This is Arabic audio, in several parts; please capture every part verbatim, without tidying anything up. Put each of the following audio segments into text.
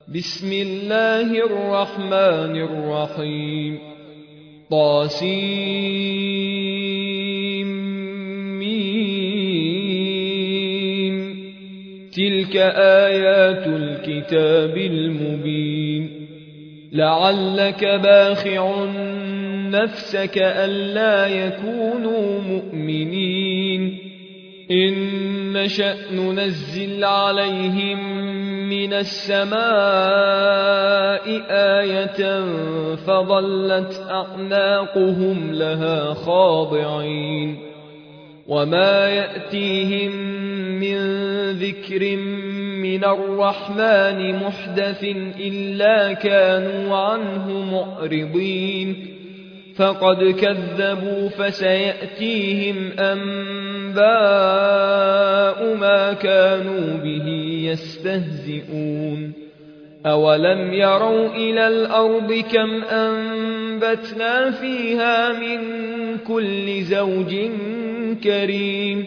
بسم الله الرحمن الرحيم طاسيم تلك آيات الكتاب المبين لعلك باخع نفسك ألا يكونوا مؤمنين إن نشأ ننزل عليهم من السماء آية فظلت أعناقهم لها خاضعين وما يأتيهم من ذكر من الرحمن محدث إلا كانوا عنه معرضين فقد كذبوا فسيأتيهم أنباء ما كانوا به يستهزئون أولم يروا إلى الأرض كم أنبتنا فيها من كل زوج كريم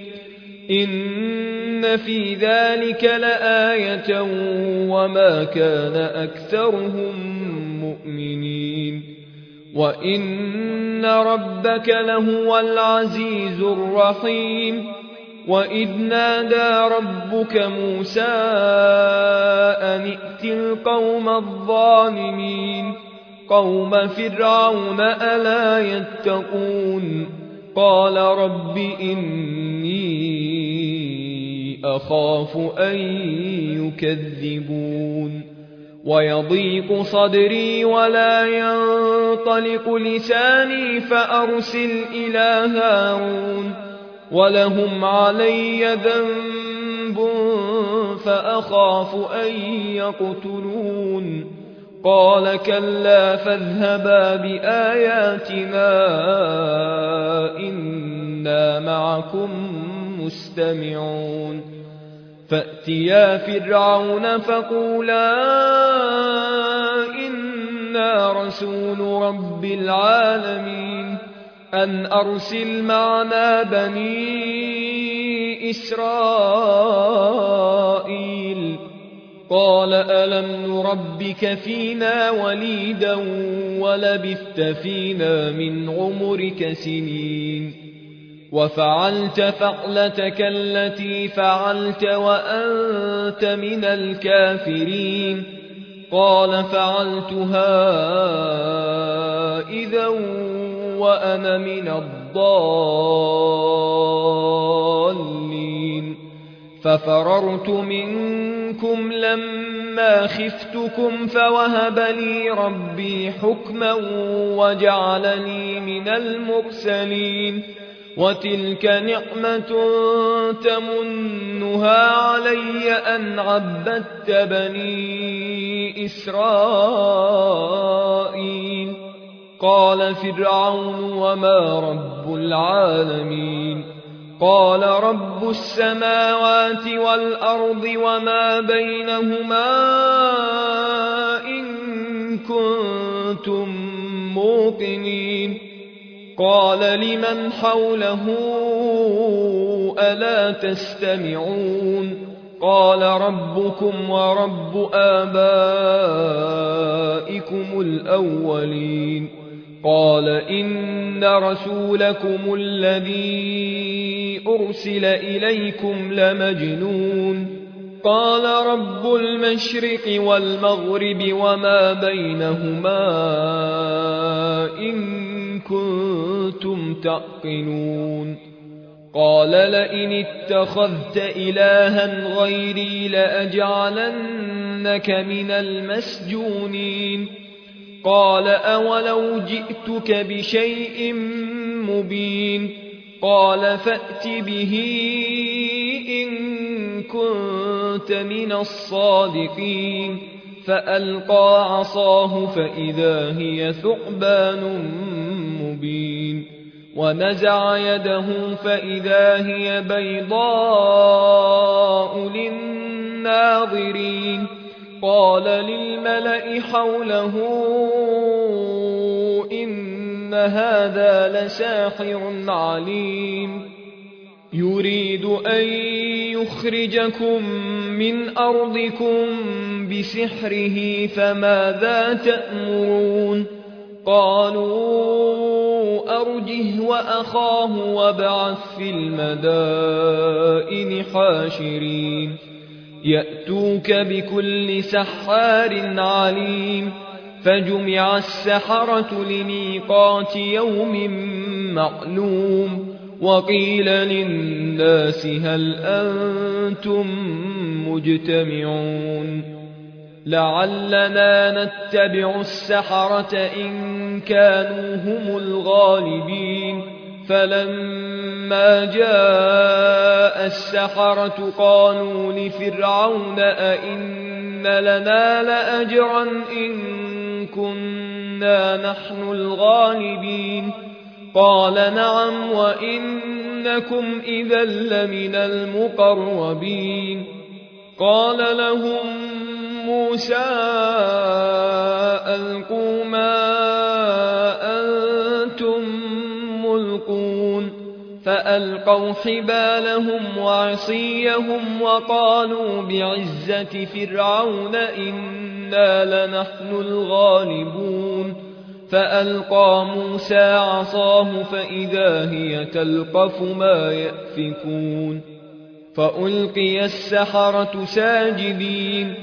إن في ذلك لآية وما كان أكثرهم مؤمنين وإن ربك لهو العزيز الرحيم وإذ نادى ربك موسى أن ائت القوم الظالمين قوم فرعون ألا يتقون قال رب إني أخاف أن يكذبون ويضيق صدري ولا ينطلق لساني فأرسل إلى هارون ولهم علي ذنب فأخاف أن يقتلون قال كلا فاذهبا بآياتنا إنا معكم مستمعون فأتيا فرعون فقولا إنا رسول رب العالمين أن أرسل معنا بني إسرائيل قال ألم نربك فينا وليدا ولبثت فينا من عمرك سنين وفعلت فعلتك التي فعلت وأنت من الكافرين قال فعلتها إذا وأنا من الضالين ففررت منكم لما خفتكم فوهب لي ربي حكما وجعلني من المرسلين وتلك نعمة تمنها علي أن عبدت بني إسرائيل قال فرعون وما رب العالمين قال رب السماوات والأرض وما بينهما إن كنتم موقنين قال لمن حوله ألا تستمعون قال ربكم ورب آبائكم الأولين قال إن رسولكم الذي أرسل إليكم لمجنون قال رب المشرق والمغرب وما بينهما إن كنتم تعقلون قال لئن اتخذت إلها غيري لأجعلنك من المسجونين قال أولو جئتك بشيء مبين قال فأت به إن كنت من الصادقين فألقى عصاه فإذا هي ثعبان مبين ونزع يده فإذا هي بيضاء للناظرين قال للملأ حوله إن هذا لساحر عليم يريد أن يخرجكم من أرضكم بسحره فماذا تأمرون قالوا أرجه وأخاه وابعث في المدائن حاشرين يأتوك بكل سحار عليم فجمع السحرة لميقات يوم معلوم وقيل للناس هل أنتم مجتمعون لعلنا نتبع السحرة إن كانوا هم الغالبين فلما جاء السحرة قالوا لفرعون أئن لنا لأجرا إن كنا نحن الغالبين قال نعم وإنكم إذا لمن المقربين قال لهم موسى ألقوا ما أنتم ملقون فألقوا حبالهم وعصيهم وقالوا بعزة فرعون إنا لنحن الغالبون فألقى موسى عصاه فإذا هي تلقف ما يأفكون فألقي السحرة ساجدين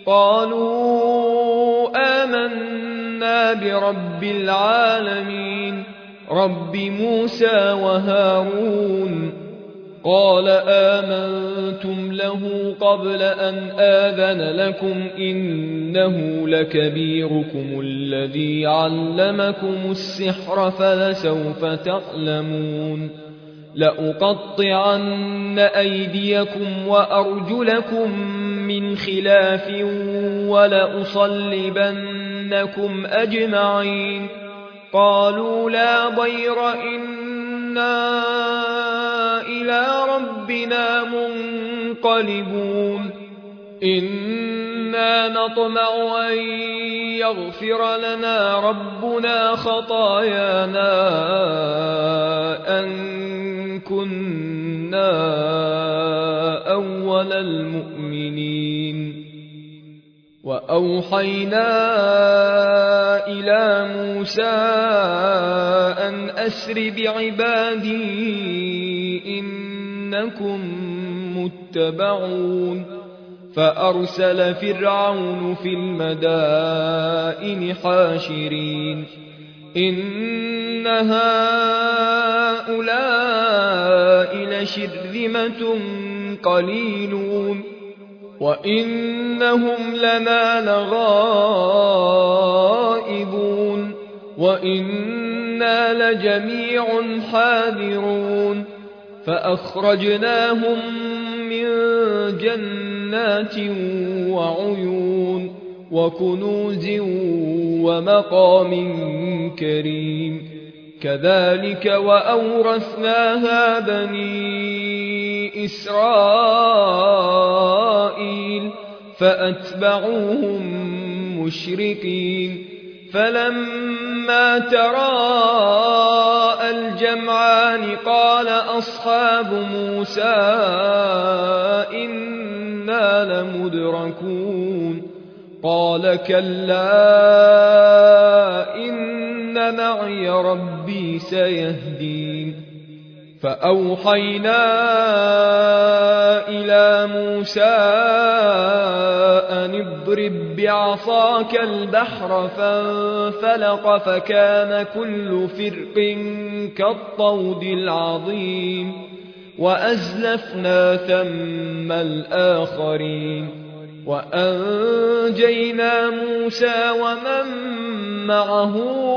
قالوا آمنا برب العالمين رب موسى وهارون قال آمنتم له قبل أن آذن لكم إنه لكبيركم الذي علمكم السحر فلسوف تعلمون لأقطعن أيديكم وأرجلكم من خلاف ولأصلبنكم أجمعين قالوا لا ضير إنا إلى ربنا منقلبون إنا نطمع أن يغفر لنا ربنا خطايانا أن كنا أول المؤمنين وأوحينا إلى موسى أن أسر بعبادي إنكم متبعون فأرسل فرعون في المدائن حاشرين إن هؤلاء لشرذمة قليلون وإنهم لنا لغائبون وإنا لجميع حاذرون فأخرجناهم من جنات وعيون وكنوز ومقام كريم كذلك وأورثناها بني إسرائيل فأتبعوهم مشرقين فلما تراءى الجمعان قال أصحاب موسى إنا لمدركون قال كلا إن معي ربي سيهدين فأوحينا إلى موسى أن اضرب بعصاك البحر فانفلق فكان كل فرق كالطود العظيم وأزلفنا ثم الآخرين وأنجينا موسى ومن معه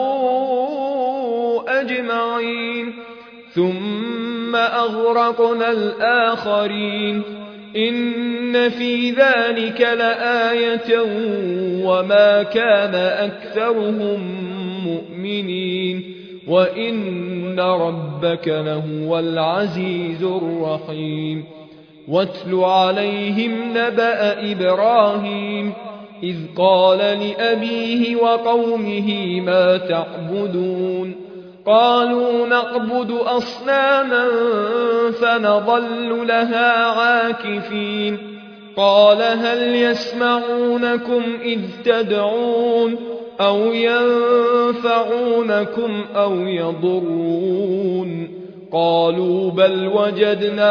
أجمعين ثم أغرقنا الآخرين إن في ذلك لآية وما كان أكثرهم مؤمنين وإن ربك لهو العزيز الرحيم واتل عليهم نبأ إبراهيم إذ قال لأبيه وقومه ما تعبدون قالوا نعبد أصناما فنظل لها عاكفين قال هل يسمعونكم إذ تدعون أو ينفعونكم أو يضرون قالوا بل وجدنا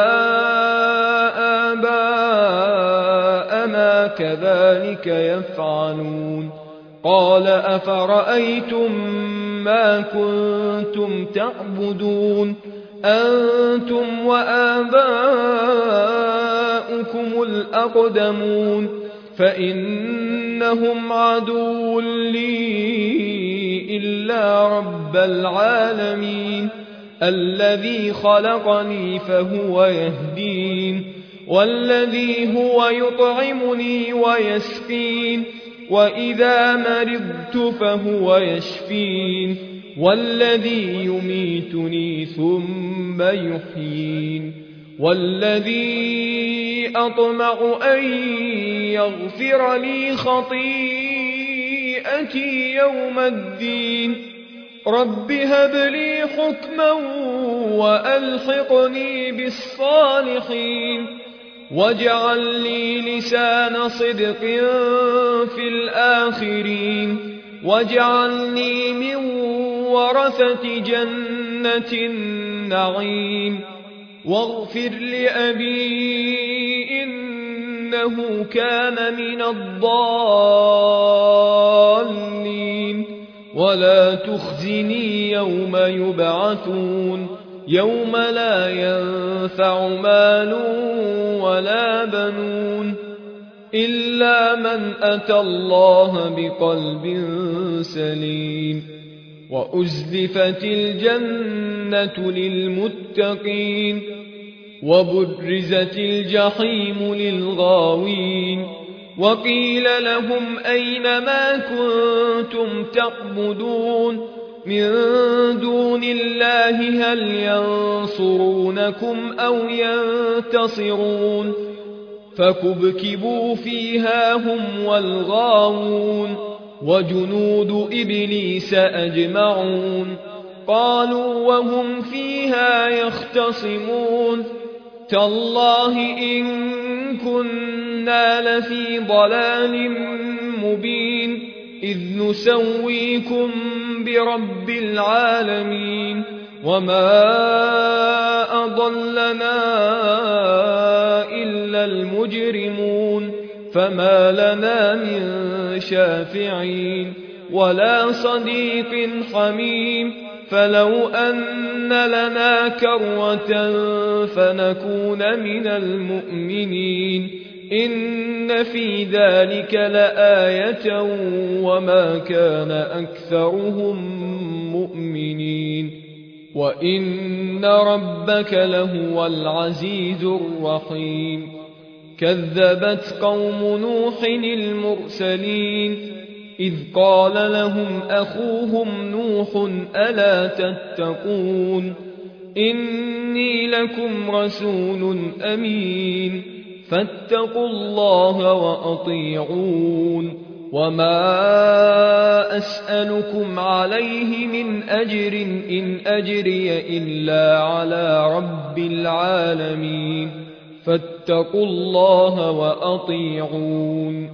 آباءنا كذلك يفعلون قال أفرأيتم ما كنتم تعبدون أنتم وآباؤكم الأقدمون فإنهم عدو لي إلا رب العالمين الذي خلقني فهو يهدين والذي هو يطعمني ويسقين وإذا مرضت فهو يشفين والذي يميتني ثم يحيين والذي أطمع أن يغفر لي خطيئتي يوم الدين رب هب لي حكما وألحقني بالصالحين واجعل لي لسان صدق في الآخرين واجعلني من ورثة جنة النعيم واغفر لأبي إنه كان من الضالين ولا تخزني يوم يبعثون يوم لا ينفع مال ولا بنون إلا من أتى الله بقلب سليم وأزلفت الجنة للمتقين وبرزت الجحيم للغاوين وقيل لهم أين ما كنتم تعبدون من دون الله هل ينصرونكم أو ينتصرون فكبكبوا فيها هم والغاوون وجنود إبليس أجمعون قالوا وهم فيها يختصمون تالله إن كنا لفي ضلال مبين إذ نسويكم برب العالمين وما أضلنا إلا المجرمون فما لنا من شافعين ولا صديق حميم فلو أن لنا كرة فنكون من المؤمنين إن في ذلك لآية وما كان أكثرهم مؤمنين وإن ربك لهو العزيز الرحيم كذبت قوم نوح المرسلين إذ قال لهم أخوهم نوح ألا تتقون إني لكم رسول أمين فاتقوا الله وأطيعون وما أسألكم عليه من أجر إن أجري إلا على رب العالمين فاتقوا الله وأطيعون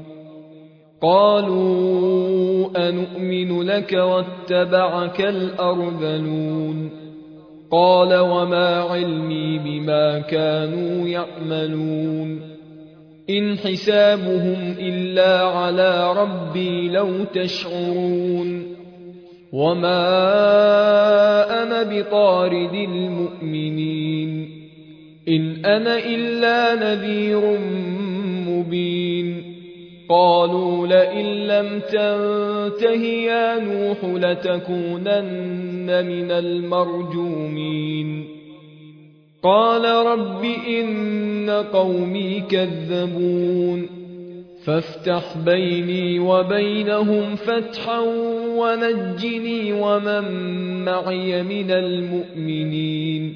قالوا أنؤمن لك واتبعك الأرذلون قال وما علمي بما كانوا يعملون إن حسابهم إلا على ربي لو تشعرون وما أنا بطارد المؤمنين إن أنا إلا نذير مبين قالوا لئن لم تنته يا نوح لتكونن من المرجومين قال رب إن قومي كذبون فافتح بيني وبينهم فتحا ونجني ومن معي من المؤمنين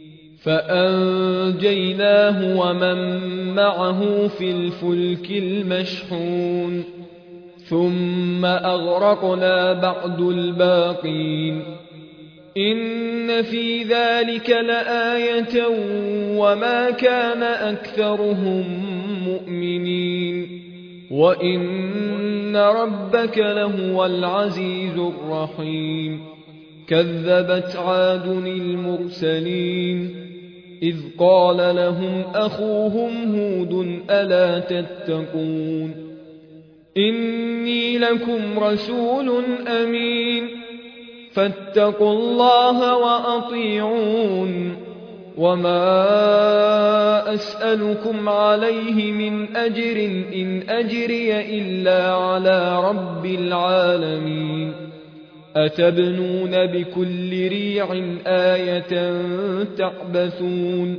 فأنجيناه ومن معه في الفلك المشحون ثم أغرقنا بعد الباقين إن في ذلك لآية وما كان أكثرهم مؤمنين وإن ربك لهو العزيز الرحيم كذبت عاد المرسلين إذ قال لهم أخوهم هود ألا تتقون إني لكم رسول أمين فاتقوا الله وأطيعون وما أسألكم عليه من أجر إن أجري إلا على رب العالمين أتبنون بكل ريع آية تعبثون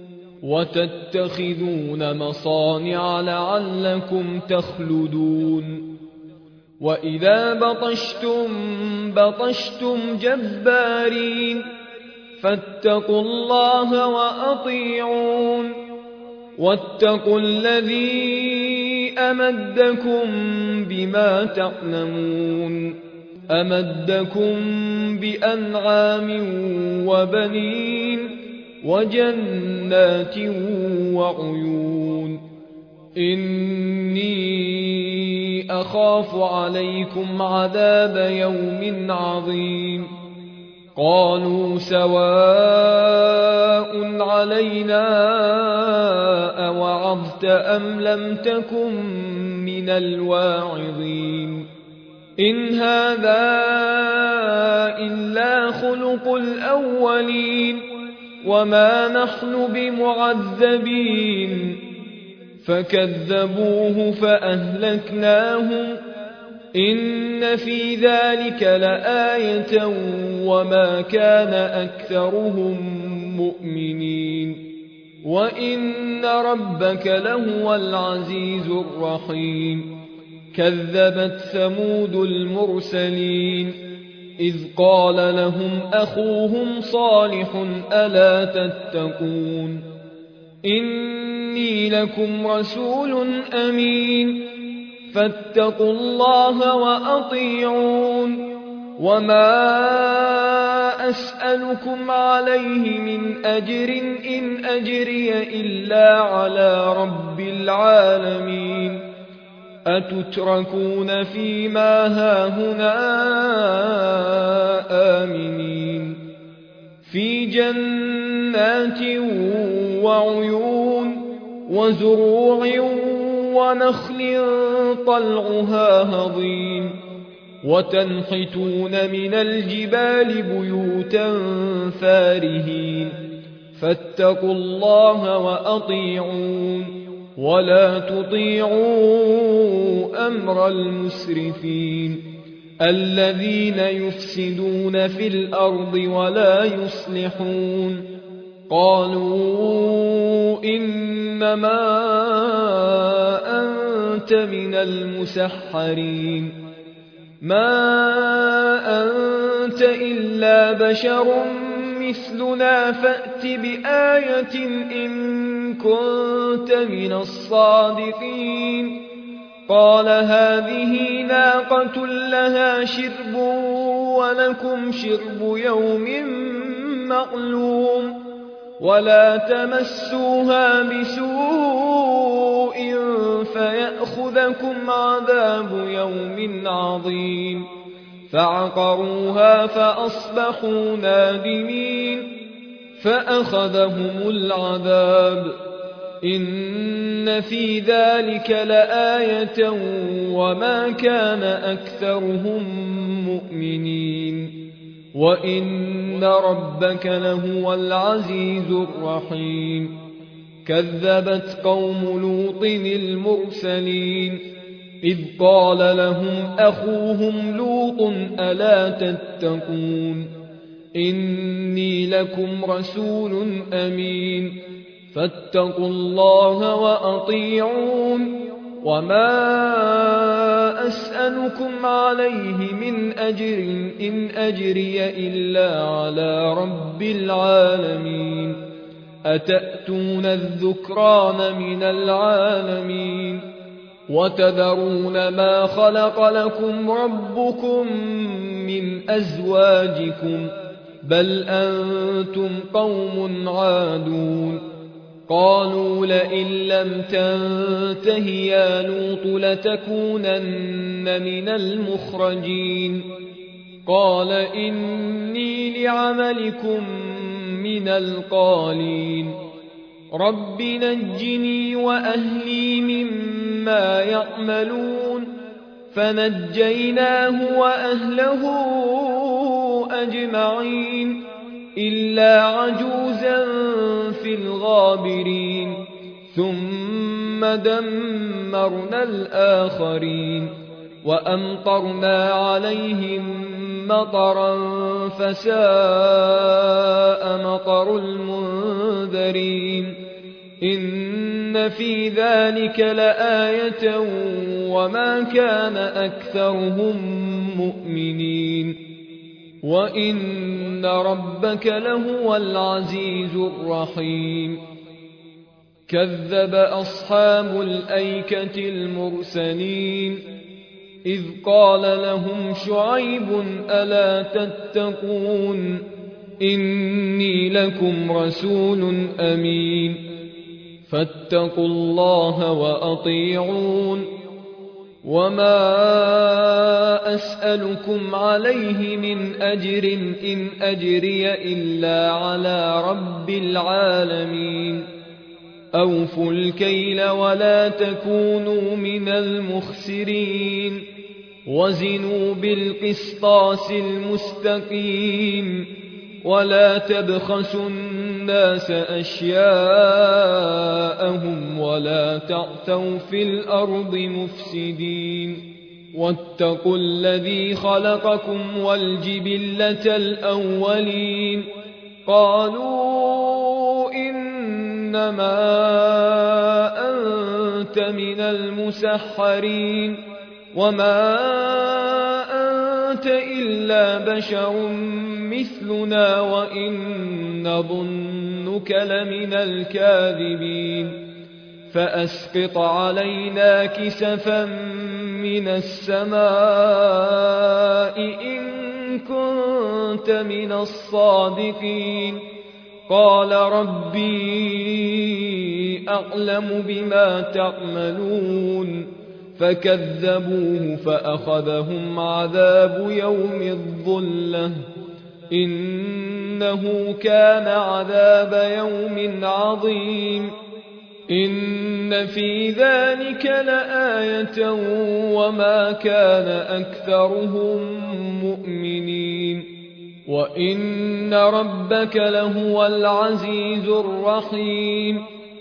وتتخذون مصانع لعلكم تخلدون وإذا بطشتم بطشتم جبارين فاتقوا الله وأطيعون واتقوا الذي أمدكم بما تعلمون أمدكم بأنعام وبنين وجنات وعيون إني أخاف عليكم عذاب يوم عظيم قالوا سواء علينا أوعظت أم لم تكن من الواعظين إن هذا إلا خلق الأولين وما نحن بمعذبين فكذبوه فأهلكناهم إن في ذلك لآية وما كان أكثرهم مؤمنين وإن ربك لهو العزيز الرحيم كذبت ثمود المرسلين إذ قال لهم أخوهم صالح ألا تتقون إني لكم رسول أمين فاتقوا الله وأطيعون وما أسألكم عليه من أجر إن أجري إلا على رب العالمين أتتركون فيما هاهنا آمنين في جنات وعيون وزروع ونخل طلعها هضيم وتنحتون من الجبال بيوتا فارهين فاتقوا الله وأطيعون ولا تطيعوا أمر المسرفين الذين يفسدون في الأرض ولا يصلحون قالوا إنما أنت من المسحرين ما أنت إلا بشر مثلنا فأت بآية إن كنت من الصادقين قال هذه ناقة لها شرب ولكم شرب يوم معلوم ولا تمسوها بسوء فيأخذكم عذاب يوم عظيم فعقروها فأصبحوا نادمين فأخذهم العذاب إن في ذلك لآية وما كان أكثرهم مؤمنين وإن ربك لهو العزيز الرحيم كذبت قوم لوط المرسلين إذ قال لهم أخوهم لوط ألا تتقون إني لكم رسول أمين فاتقوا الله وأطيعون وما أسألكم عليه من أجر إن أجري إلا على رب العالمين أتأتون الذكران من العالمين وتذرون ما خلق لكم ربكم من أزواجكم بل أنتم قوم عادون قالوا لئن لم تنته يا لوط لتكونن من المخرجين قال إني لعملكم من القالين رب نجني وأهلي مما يعملون فنجيناه وأهله أجمعين إلا عجوزا في الغابرين ثم دمرنا الآخرين وأمطرنا عليهم مطرا فساء مطر المنذرين إن في ذلك لآية وما كان أكثرهم مؤمنين وإن ربك لهو العزيز الرحيم كذب أصحاب الأيكة المرسلين إذ قال لهم شعيب ألا تتقون إني لكم رسول أمين فاتقوا الله وأطيعون وما أسألكم عليه من أجر إن أجري إلا على رب العالمين أوفوا الكيل ولا تكونوا من المخسرين وزنوا بالقسطاس المستقيم ولا تبخسوا الناس أشياءهم ولا تعثوا في الأرض مفسدين واتقوا الذي خلقكم والجبلة الأولين قالوا إنما أنت من المسحرين وما أنت إلا بشر مثلنا وإن نظنك لمن الكاذبين فأسقط علينا كسفا من السماء إن كنت من الصادقين قال ربي أعلم بما تعملون فكذبوه فأخذهم عذاب يوم الظلة إنه كان عذاب يوم عظيم إن في ذلك لآية وما كان أكثرهم مؤمنين وإن ربك لهو العزيز الرحيم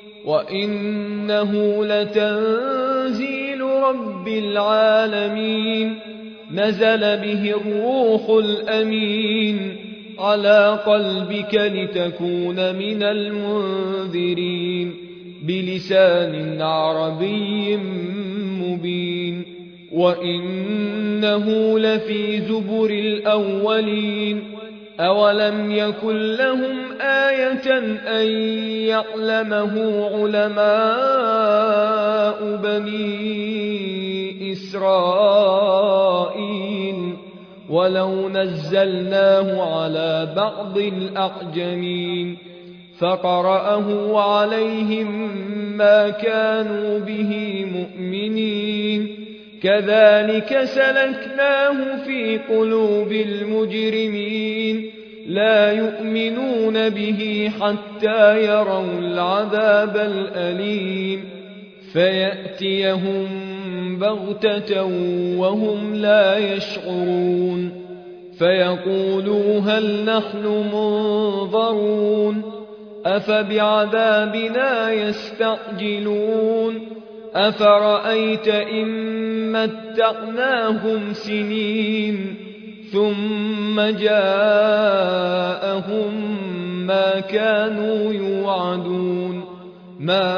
وإنه لتنزيل رب العالمين نزل به الروح الأمين على قلبك لتكون من المنذرين بلسان عربي مبين وإنه لفي زبر الأولين أولم يكن لهم آية أن يعلمه علماء بني إسرائيل ولو نزلناه على بعض الأعجمين فقرأه عليهم ما كانوا به مؤمنين كذلك سلكناه في قلوب المجرمين لا يؤمنون به حتى يروا العذاب الأليم فيأتيهم بغتة وهم لا يشعرون فيقولوا هل نحن منظرون أفبعذابنا يستعجلون أفرأيت إن متعناهم سنين ثم جاءهم ما كانوا يوعدون ما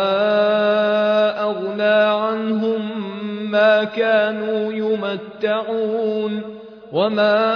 أغنى عنهم ما كانوا يمتعون وما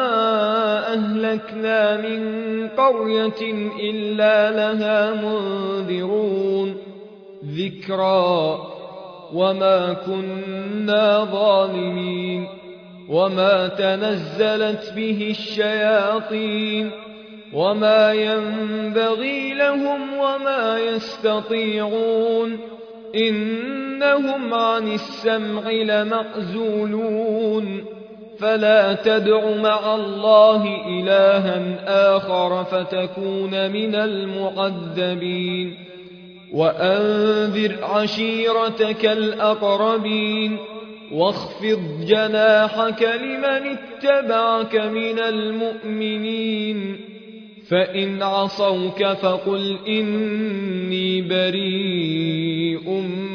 أهلكنا من قرية إلا لها منذرون ذكرى وما كنا ظالمين وما تنزلت به الشياطين وما ينبغي لهم وما يستطيعون إنهم عن السمع لمعزولون فلا تدع مع الله إلها آخر فتكون من المعذبين وأنذر عشيرتك الأقربين واخفض جناحك لمن اتبعك من المؤمنين فإن عصوك فقل إني بريء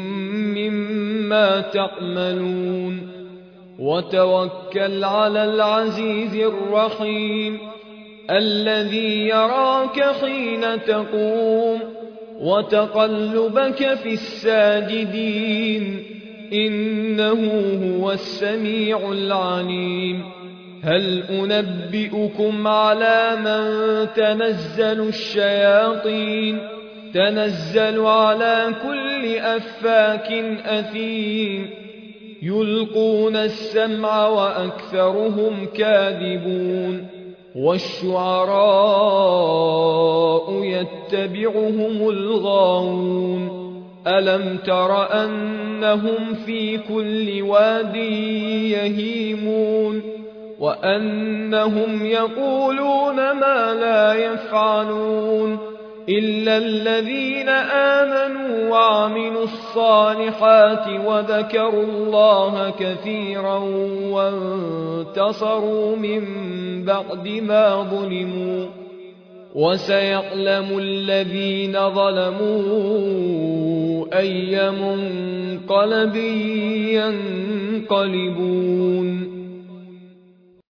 مما تعملون وتوكل على العزيز الرحيم الذي يراك حين تقوم وتقلبك في الساجدين إنه هو السميع العليم هل أنبئكم على من تنزل الشياطين تنزل على كل أفاك أثيم يلقون السمع وأكثرهم كاذبون والشعراء يتبعهم الغاوون ألم تر أنهم في كل واد يهيمون وأنهم يقولون ما لا يفعلون إلا الذين آمنوا وعملوا الصالحات وذكروا الله كثيرا وانتصروا من بعد ما ظلموا وسيعلم الذين ظلموا أي منقلب ينقلبون